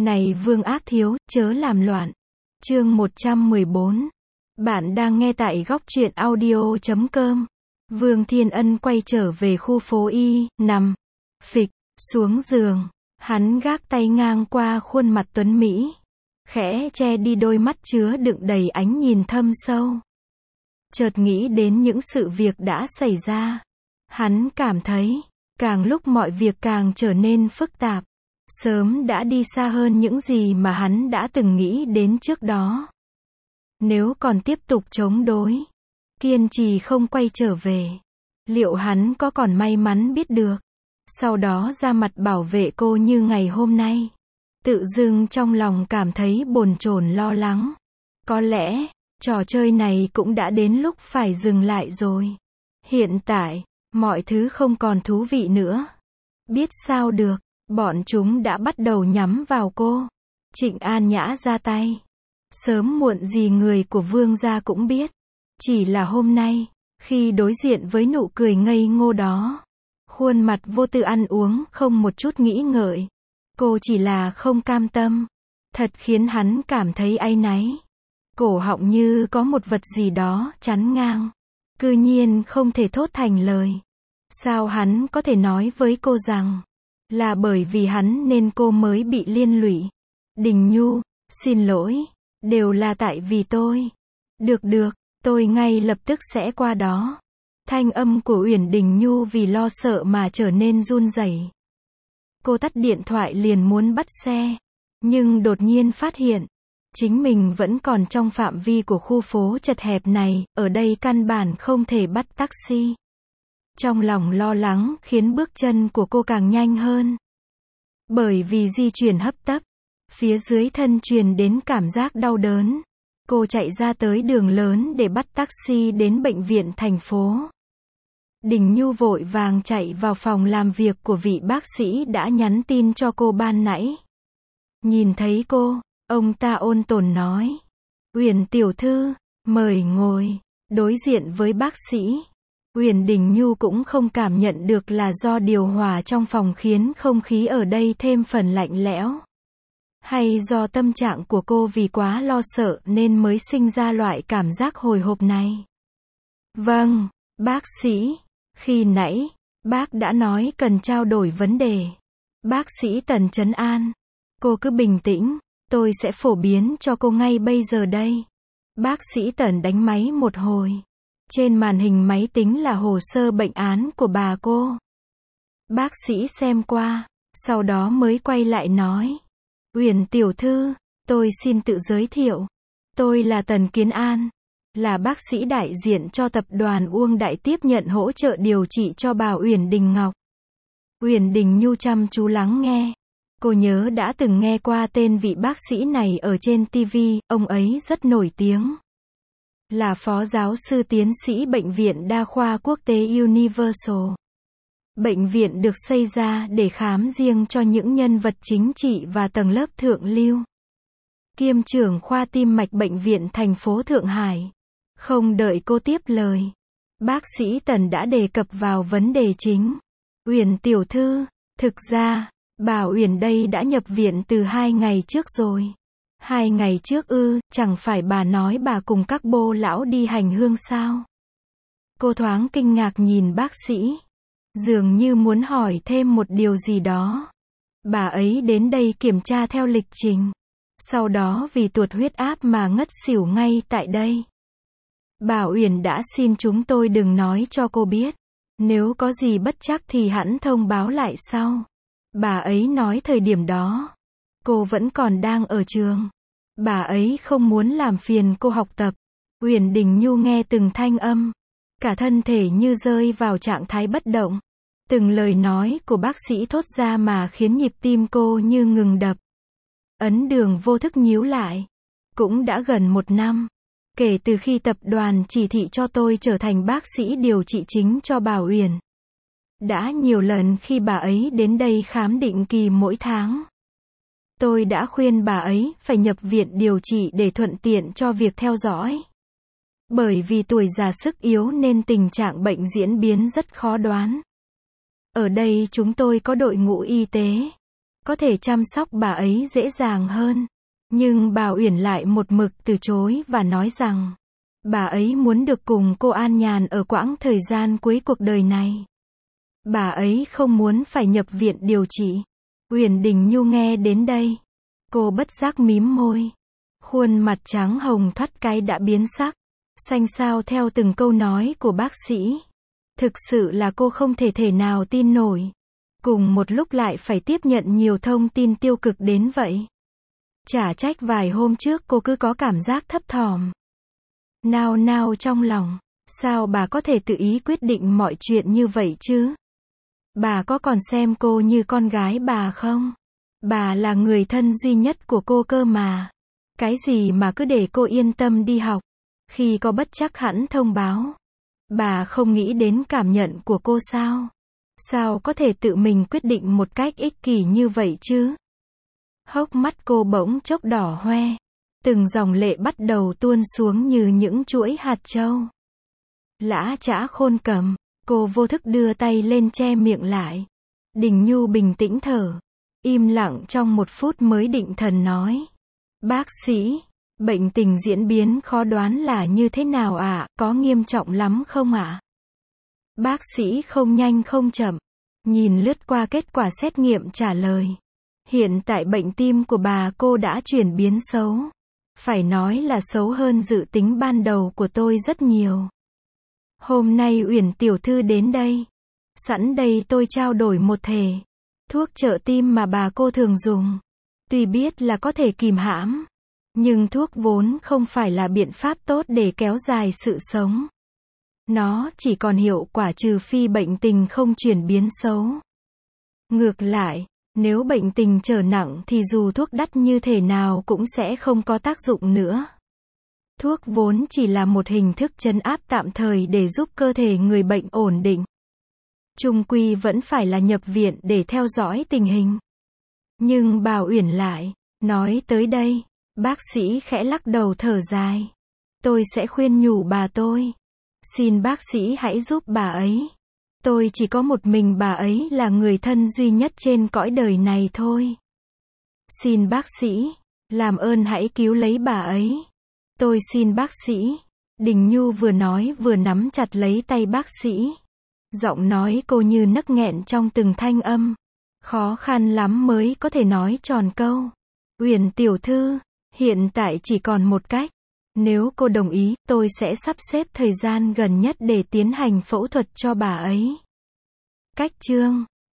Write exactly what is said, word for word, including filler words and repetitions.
Này Vương Ác Thiếu, chớ làm loạn. Chương một trăm mười bốn. Bạn đang nghe tại góc truyện audio chấm com. Vương Thiên Ân quay trở về khu phố Y, nằm, phịch, xuống giường. Hắn gác tay ngang qua khuôn mặt tuấn Mỹ. Khẽ che đi đôi mắt chứa đựng đầy ánh nhìn thâm sâu. Chợt nghĩ đến những sự việc đã xảy ra. Hắn cảm thấy, càng lúc mọi việc càng trở nên phức tạp. Sớm đã đi xa hơn những gì mà hắn đã từng nghĩ đến trước đó. Nếu còn tiếp tục chống đối, kiên trì không quay trở về, liệu hắn có còn may mắn biết được, sau đó ra mặt bảo vệ cô như ngày hôm nay? Tự dưng trong lòng cảm thấy bồn chồn lo lắng. Có lẽ, trò chơi này cũng đã đến lúc phải dừng lại rồi. Hiện tại, mọi thứ không còn thú vị nữa. Biết sao được, bọn chúng đã bắt đầu nhắm vào cô. Trịnh An Nhã ra tay. Sớm muộn gì người của Vương gia cũng biết. Chỉ là hôm nay, khi đối diện với nụ cười ngây ngô đó, khuôn mặt vô tư ăn uống không một chút nghĩ ngợi, cô chỉ là không cam tâm. Thật khiến hắn cảm thấy áy náy. Cổ họng như có một vật gì đó chắn ngang. Cư nhiên không thể thốt thành lời. Sao hắn có thể nói với cô rằng là bởi vì hắn nên cô mới bị liên lụy? Đình Nhu, xin lỗi, đều là tại vì tôi. Được được, tôi ngay lập tức sẽ qua đó. Thanh âm của Uyển Đình Nhu vì lo sợ mà trở nên run rẩy. Cô tắt điện thoại liền muốn bắt xe, nhưng đột nhiên phát hiện, chính mình vẫn còn trong phạm vi của khu phố chật hẹp này, ở đây căn bản không thể bắt taxi. Trong lòng lo lắng khiến bước chân của cô càng nhanh hơn. Bởi vì di chuyển hấp tấp, phía dưới thân truyền đến cảm giác đau đớn. Cô chạy ra tới đường lớn để bắt taxi đến bệnh viện thành phố. Đình Nhu vội vàng chạy vào phòng làm việc của vị bác sĩ đã nhắn tin cho cô ban nãy. Nhìn thấy cô, ông ta ôn tồn nói: Uyển tiểu thư, mời ngồi. Đối diện với bác sĩ, Uyển Đình Nhu cũng không cảm nhận được là do điều hòa trong phòng khiến không khí ở đây thêm phần lạnh lẽo, hay do tâm trạng của cô vì quá lo sợ nên mới sinh ra loại cảm giác hồi hộp này. Vâng, bác sĩ, khi nãy, bác đã nói cần trao đổi vấn đề. Bác sĩ Tần trấn an. Cô cứ bình tĩnh, tôi sẽ phổ biến cho cô ngay bây giờ đây. Bác sĩ Tần đánh máy một hồi. Trên màn hình máy tính là hồ sơ bệnh án của bà cô. Bác sĩ xem qua, sau đó mới quay lại nói: Uyển tiểu thư, tôi xin tự giới thiệu. Tôi là Tần Kiến An, là bác sĩ đại diện cho tập đoàn Uông Đại tiếp nhận hỗ trợ điều trị cho bà Uyển Đình Ngọc. Uyển Đình Nhu chăm chú lắng nghe. Cô nhớ đã từng nghe qua tên vị bác sĩ này ở trên ti vi, ông ấy rất nổi tiếng. Là phó giáo sư tiến sĩ Bệnh viện Đa khoa Quốc tế Universal. Bệnh viện được xây ra để khám riêng cho những nhân vật chính trị và tầng lớp thượng lưu. Kiêm trưởng khoa tim mạch Bệnh viện thành phố Thượng Hải. Không đợi cô tiếp lời, bác sĩ Tần đã đề cập vào vấn đề chính. Uyển tiểu thư, thực ra, bà Uyển đây đã nhập viện từ hai ngày trước rồi. Hai ngày trước ư, chẳng phải bà nói bà cùng các bô lão đi hành hương sao? Cô thoáng kinh ngạc nhìn bác sĩ, dường như muốn hỏi thêm một điều gì đó. Bà ấy đến đây kiểm tra theo lịch trình, sau đó vì tuột huyết áp mà ngất xỉu ngay tại đây. Bà Uyển đã xin chúng tôi đừng nói cho cô biết. Nếu có gì bất trắc thì hẵng thông báo lại sau. Bà ấy nói thời điểm đó, cô vẫn còn đang ở trường. Bà ấy không muốn làm phiền cô học tập. Uyển Đình Nhu nghe từng thanh âm, cả thân thể như rơi vào trạng thái bất động. Từng lời nói của bác sĩ thốt ra mà khiến nhịp tim cô như ngừng đập. Ấn Đường vô thức nhíu lại. Cũng đã gần một năm, kể từ khi tập đoàn chỉ thị cho tôi trở thành bác sĩ điều trị chính cho bà Uyển. Đã nhiều lần khi bà ấy đến đây khám định kỳ mỗi tháng, tôi đã khuyên bà ấy phải nhập viện điều trị để thuận tiện cho việc theo dõi. Bởi vì tuổi già sức yếu nên tình trạng bệnh diễn biến rất khó đoán. Ở đây chúng tôi có đội ngũ y tế, có thể chăm sóc bà ấy dễ dàng hơn. Nhưng bà Uyển lại một mực từ chối và nói rằng, bà ấy muốn được cùng cô an nhàn ở quãng thời gian cuối cuộc đời này. Bà ấy không muốn phải nhập viện điều trị. Uyển Đình Nhu nghe đến đây, cô bất giác mím môi. Khuôn mặt trắng hồng thoắt cái đã biến sắc, xanh xao theo từng câu nói của bác sĩ. Thực sự là cô không thể thể nào tin nổi. Cùng một lúc lại phải tiếp nhận nhiều thông tin tiêu cực đến vậy. Chả trách vài hôm trước cô cứ có cảm giác thấp thỏm. Nao nao trong lòng, sao bà có thể tự ý quyết định mọi chuyện như vậy chứ? Bà có còn xem cô như con gái bà không? Bà là người thân duy nhất của cô cơ mà. Cái gì mà cứ để cô yên tâm đi học, khi có bất trắc hẵng thông báo. Bà không nghĩ đến cảm nhận của cô sao? Sao có thể tự mình quyết định một cách ích kỷ như vậy chứ? Hốc mắt cô bỗng chốc đỏ hoe. Từng dòng lệ bắt đầu tuôn xuống như những chuỗi hạt châu. Lã chã khôn cầm, cô vô thức đưa tay lên che miệng lại. Đình Nhu bình tĩnh thở, im lặng trong một phút mới định thần nói. Bác sĩ, bệnh tình diễn biến khó đoán là như thế nào ạ, à? Có nghiêm trọng lắm không ạ? À? Bác sĩ không nhanh không chậm, nhìn lướt qua kết quả xét nghiệm trả lời. Hiện tại bệnh tim của bà cô đã chuyển biến xấu. Phải nói là xấu hơn dự tính ban đầu của tôi rất nhiều. Hôm nay Uyển tiểu thư đến đây. Sẵn đây tôi trao đổi một thể thuốc trợ tim mà bà cô thường dùng. Tuy biết là có thể kìm hãm, nhưng thuốc vốn không phải là biện pháp tốt để kéo dài sự sống. Nó chỉ còn hiệu quả trừ phi bệnh tình không chuyển biến xấu. Ngược lại, nếu bệnh tình trở nặng thì dù thuốc đắt như thế nào cũng sẽ không có tác dụng nữa. Thuốc vốn chỉ là một hình thức trấn áp tạm thời để giúp cơ thể người bệnh ổn định. Chung quy vẫn phải là nhập viện để theo dõi tình hình. Nhưng bà Uyển lại, nói tới đây, bác sĩ khẽ lắc đầu thở dài. Tôi sẽ khuyên nhủ bà tôi. Xin bác sĩ hãy giúp bà ấy. Tôi chỉ có một mình bà ấy là người thân duy nhất trên cõi đời này thôi. Xin bác sĩ, làm ơn hãy cứu lấy bà ấy. Tôi xin bác sĩ. Đình Nhu vừa nói vừa nắm chặt lấy tay bác sĩ. Giọng nói cô như nấc nghẹn trong từng thanh âm. Khó khăn lắm mới có thể nói tròn câu. Uyển tiểu thư, hiện tại chỉ còn một cách. Nếu cô đồng ý, tôi sẽ sắp xếp thời gian gần nhất để tiến hành phẫu thuật cho bà ấy. Cách chương